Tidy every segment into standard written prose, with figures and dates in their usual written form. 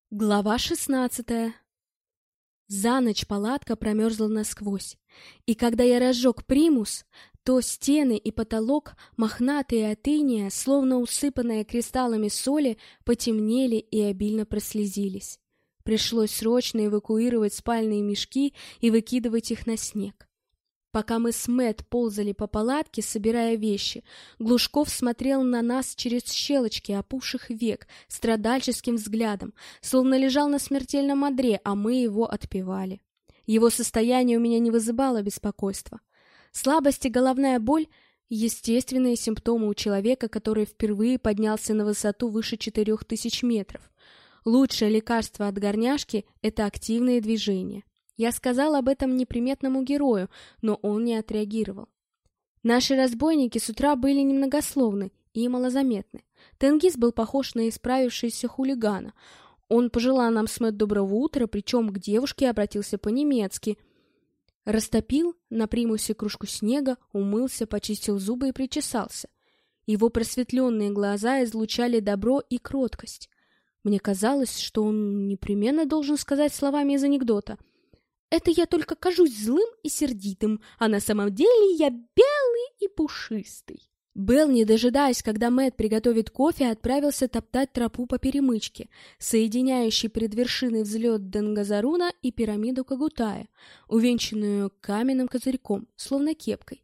Глава 16. За ночь палатка промерзла насквозь, и когда я разжег примус, то стены и потолок, мохнатые от иния, словно усыпанные кристаллами соли, потемнели и обильно прослезились. Пришлось срочно эвакуировать спальные мешки и выкидывать их на снег. Пока мы с Мэтт ползали по палатке, собирая вещи, Глушков смотрел на нас через щелочки опухших век страдальческим взглядом, словно лежал на смертельном одре, а мы его отпевали. Его состояние у меня не вызывало беспокойства. Слабость и головная боль — естественные симптомы у человека, который впервые поднялся на высоту выше 4000 метров. Лучшее лекарство от горняшки — это активные движения. Я сказал об этом неприметному герою, но он не отреагировал. Наши разбойники с утра были немногословны и малозаметны. Тенгиз был похож на исправившегося хулигана. Он пожелал нам с Мэтт доброго утра, причем к девушке обратился по-немецки. Растопил на примусе кружку снега, умылся, почистил зубы и причесался. Его просветленные глаза излучали добро и кроткость. Мне казалось, что он непременно должен сказать словами из анекдота: «Это я только кажусь злым и сердитым, а на самом деле я белый и пушистый». Белл, не дожидаясь, когда Мэтт приготовит кофе, отправился топтать тропу по перемычке, соединяющей перед вершиной взлет Денгазаруна и пирамиду Кагутая, увенчанную каменным козырьком, словно кепкой.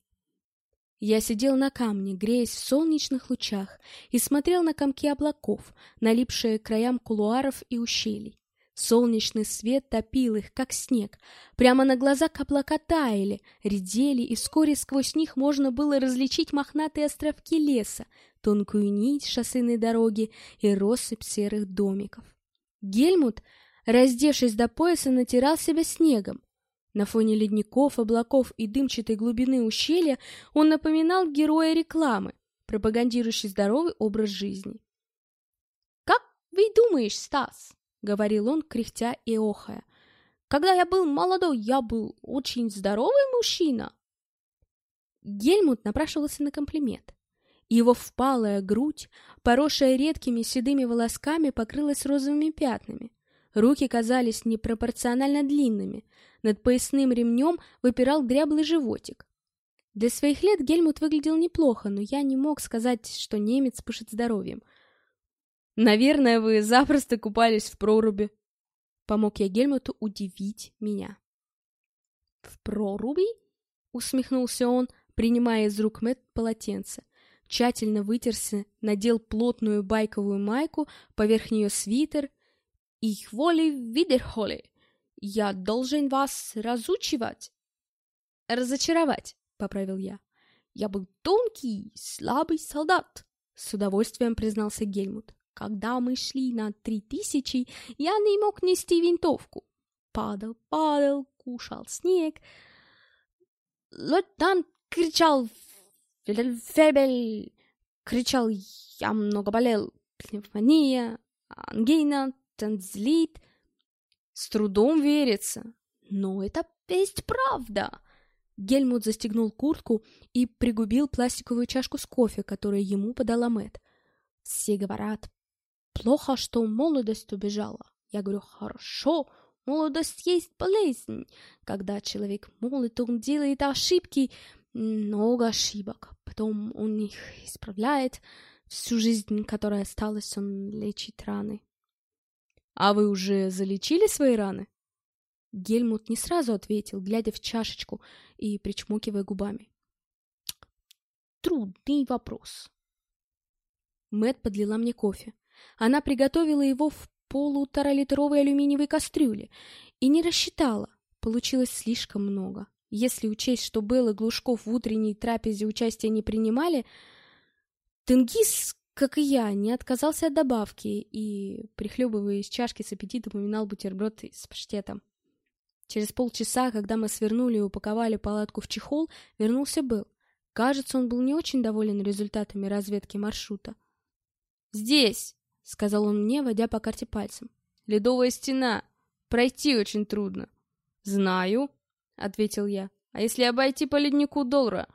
Я сидел на камне, греясь в солнечных лучах, и смотрел на комки облаков, налипшие к краям кулуаров и ущелий. Солнечный свет топил их, как снег. Прямо на глазах облака таяли, редели, и вскоре сквозь них можно было различить мохнатые островки леса, тонкую нить шоссейной дороги и россыпь серых домиков. Гельмут, раздевшись до пояса, натирал себя снегом. На фоне ледников, облаков и дымчатой глубины ущелья он напоминал героя рекламы, пропагандирующий здоровый образ жизни. «Как вы думаешь, Стас?» — говорил он, кряхтя и охая. «Когда я был молодой, я был очень здоровый мужчина». Гельмут напрашивался на комплимент. Его впалая грудь, поросшая редкими седыми волосками, покрылась розовыми пятнами. Руки казались непропорционально длинными. Над поясным ремнем выпирал дряблый животик. Для своих лет Гельмут выглядел неплохо, но я не мог сказать, что немец пышет здоровьем. «Наверное, вы запросто купались в проруби». Помог я Гельмуту удивить меня. «В проруби?» — усмехнулся он, принимая из рук Мэтт полотенце. Тщательно вытерся, надел плотную байковую майку, поверх нее свитер. «Ich wolle wiederholen. Я должен вас разучивать». «Разочаровать», — поправил я. «Я был тонкий, слабый солдат», — с удовольствием признался Гельмут. «Когда мы шли на 3000, я не мог нести винтовку. Падал, кушал снег. Лейтенант кричал «Фельдфебель!» Кричал «Я много болел! Пневмония, ангина, танзелит». С трудом верится. Но это есть правда. Гельмут застегнул куртку и пригубил пластиковую чашку с кофе, которую ему подала Мэтт. Все говорят: плохо, что молодость убежала. Я говорю: хорошо, молодость есть болезнь. Когда человек молод, он делает ошибки, много ошибок. Потом он их исправляет. Всю жизнь, которая осталась, он лечит раны. «А вы уже залечили свои раны?» Гельмут не сразу ответил, глядя в чашечку и причмокивая губами. «Трудный вопрос». Мэтт подлила мне кофе. Она приготовила его в 1,5-литровой алюминиевой кастрюле и не рассчитала. Получилось слишком много. Если учесть, что Белл и Глушков в утренней трапезе участия не принимали, Тенгиз, как и я, не отказался от добавки и, прихлебывая из чашки, с аппетитом уминал бутерброд с паштетом. Через полчаса, когда мы свернули и упаковали палатку в чехол, вернулся Белл. Кажется, он был не очень доволен результатами разведки маршрута. «Здесь», — сказал он мне, водя по карте пальцем. «Ледовая стена. Пройти очень трудно». «Знаю», — ответил я. «А если обойти по леднику Долра?»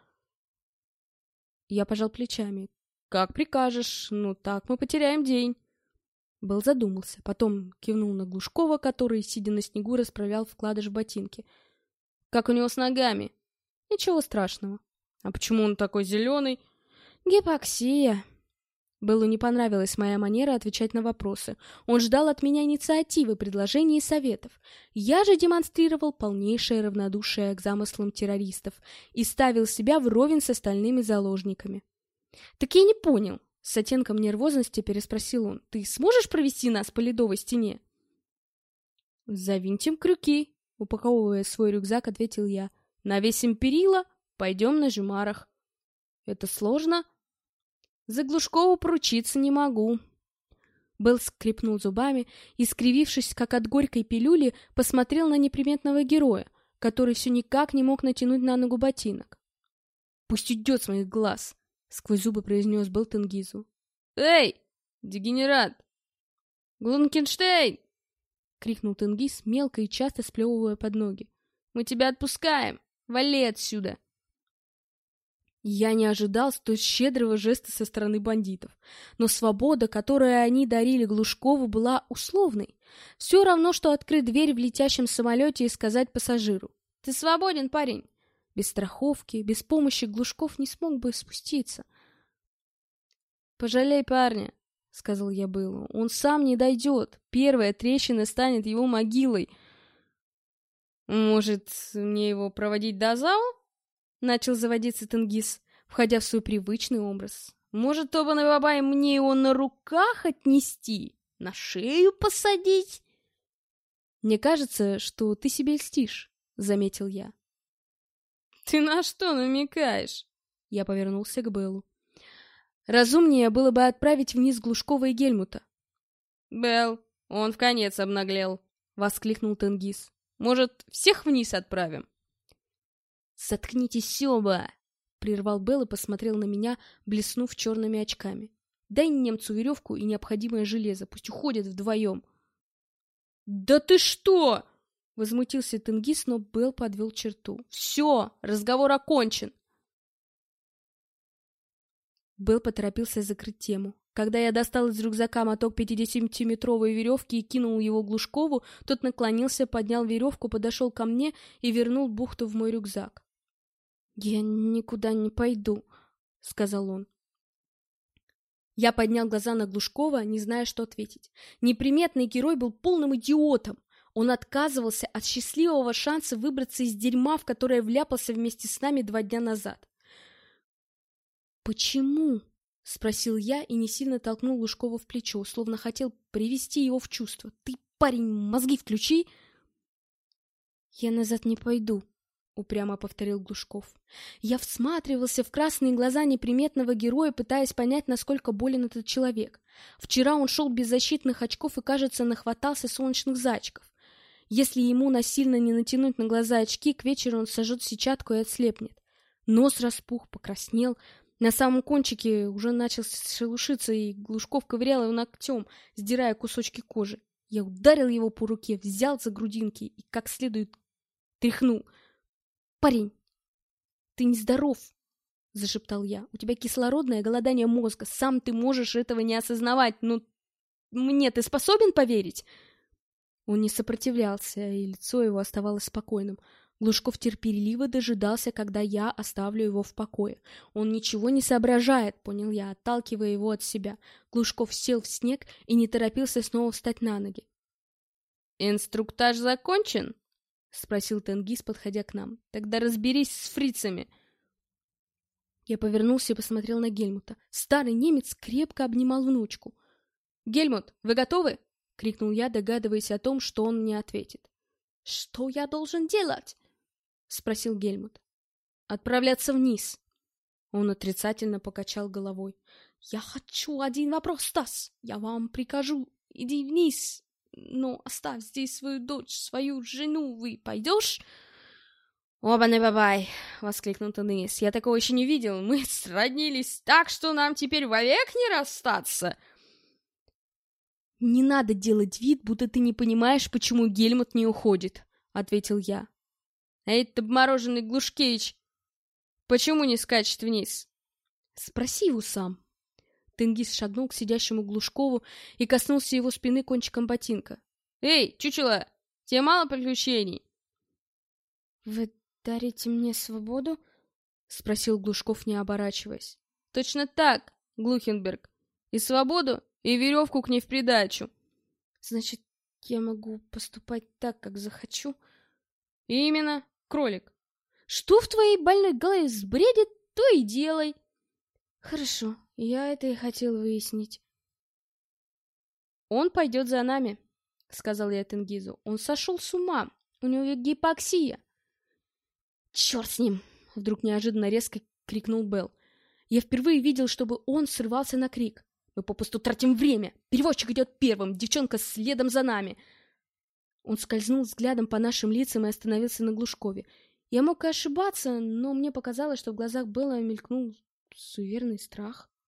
Я пожал плечами. «Как прикажешь. Ну так мы потеряем день». Белл задумался, потом кивнул на Глушкова, который, сидя на снегу, расправлял вкладыш в ботинке. «Как у него с ногами?» «Ничего страшного». «А почему он такой зеленый?» «Гипоксия». Беллу не понравилась моя манера отвечать на вопросы. Он ждал от меня инициативы, предложений и советов. Я же демонстрировал полнейшее равнодушие к замыслам террористов и ставил себя вровень с остальными заложниками. «Так я не понял», — с оттенком нервозности переспросил он. «Ты сможешь провести нас по ледовой стене?» «Завинтим крюки», — упаковывая свой рюкзак, ответил я. «Навесим перила, пойдем на жемарах». «Это сложно?» «За Глушкову поручиться не могу». Белл скрипнул зубами и, скривившись, как от горькой пилюли, посмотрел на неприметного героя, который все никак не мог натянуть на ногу ботинок. «Пусть уйдет с моих глаз», — сквозь зубы произнес Белл Тенгизу. «Эй, дегенерат! Глункенштейн!» — крикнул Тенгиз, мелко и часто сплевывая под ноги. «Мы тебя отпускаем! Вали отсюда!» Я не ожидал столь щедрого жеста со стороны бандитов, но свобода, которую они дарили Глушкову, была условной. Все равно, что открыть дверь в летящем самолете и сказать пассажиру: «Ты свободен, парень!» Без страховки, без помощи Глушков не смог бы спуститься. «Пожалей парня», — сказал я Бэллу. «Он сам не дойдет. Первая трещина станет его могилой». «Может, мне его проводить до зала?» — начал заводиться Тенгиз, входя в свой привычный образ. «Может, Тобан и Бабай, мне его на руках отнести? На шею посадить?» «Мне кажется, что ты себе льстишь», — заметил я. «Ты на что намекаешь?» Я повернулся к Беллу. «Разумнее было бы отправить вниз Глушкова и Гельмута». «Белл, он вконец обнаглел», — воскликнул Тенгиз. «Может, всех вниз отправим?» «Заткнитесь оба!» — прервал Белл и посмотрел на меня, блеснув черными очками. «Дай немцу веревку и необходимое железо, пусть уходят вдвоем». «Да ты что!» — возмутился Тенгиз, но Белл подвел черту. «Все, разговор окончен!» Белл поторопился закрыть тему. Когда я достал из рюкзака моток 50-метровой веревки и кинул его Глушкову, тот наклонился, поднял веревку, подошел ко мне и вернул бухту в мой рюкзак. «Я никуда не пойду», — сказал он. Я поднял глаза на Глушкова, не зная, что ответить. Неприметный герой был полным идиотом. Он отказывался от счастливого шанса выбраться из дерьма, в которое вляпался вместе с нами 2 дня назад. «Почему?» — спросил я и не сильно толкнул Глушкова в плечо, словно хотел привести его в чувство. «Ты, парень, мозги включи!» «Я назад не пойду», — упрямо повторил Глушков. Я всматривался в красные глаза неприметного героя, пытаясь понять, насколько болен этот человек. Вчера он шел без защитных очков и, кажется, нахватался солнечных зайчиков. Если ему насильно не натянуть на глаза очки, к вечеру он сожжет сетчатку и ослепнет. Нос распух, покраснел. На самом кончике уже начал шелушиться, и Глушков ковырял его ногтем, сдирая кусочки кожи. Я ударил его по руке, взял за грудинки и как следует тряхнул. «Парень, ты нездоров!» — зашептал я. «У тебя кислородное голодание мозга. Сам ты можешь этого не осознавать, но мне ты способен поверить?» Он не сопротивлялся, и лицо его оставалось спокойным. Глушков терпеливо дожидался, когда я оставлю его в покое. «Он ничего не соображает», — понял я, отталкивая его от себя. Глушков сел в снег и не торопился снова встать на ноги. «Инструктаж закончен?» — спросил Тенгиз, подходя к нам. «Тогда разберись с фрицами». Я повернулся и посмотрел на Гельмута. Старый немец крепко обнимал внучку. «Гельмут, вы готовы?» — крикнул я, догадываясь о том, что он мне ответит. «Что я должен делать?» — спросил Гельмут. «Отправляться вниз». Он отрицательно покачал головой. «Я хочу один вопрос, Стас. Я вам прикажу. Иди вниз. Но оставь здесь свою дочь, свою жену. Вы пойдешь?» «Оба-на бабай!» — воскликнул Тенгиз. «Я такого еще не видел. Мы сроднились так, что нам теперь вовек не расстаться!» «Не надо делать вид, будто ты не понимаешь, почему Гельмут не уходит», — ответил я. «Эй, ты обмороженный Глушкевич, почему не скачет вниз?» «Спроси его сам». Тенгиз шагнул к сидящему Глушкову и коснулся его спины кончиком ботинка. «Эй, чучело, тебе мало приключений?» «Вы дарите мне свободу?» — спросил Глушков, не оборачиваясь. «Точно так, Глухенберг. И свободу, и веревку к ней в придачу». «Значит, я могу поступать так, как захочу?» «Именно, кролик. Что в твоей больной голове сбредит, то и делай». «Хорошо, я это и хотел выяснить». «Он пойдет за нами», — сказал я Тенгизу. «Он сошел с ума. У него гипоксия». «Черт с ним!» — вдруг неожиданно резко крикнул Белл. Я впервые видел, чтобы он срывался на крик. «Мы попусту тратим время! Перевозчик идет первым, девчонка следом за нами!» Он скользнул взглядом по нашим лицам и остановился на Глушкове. Я мог и ошибаться, но мне показалось, что в глазах Белла мелькнул суеверный страх.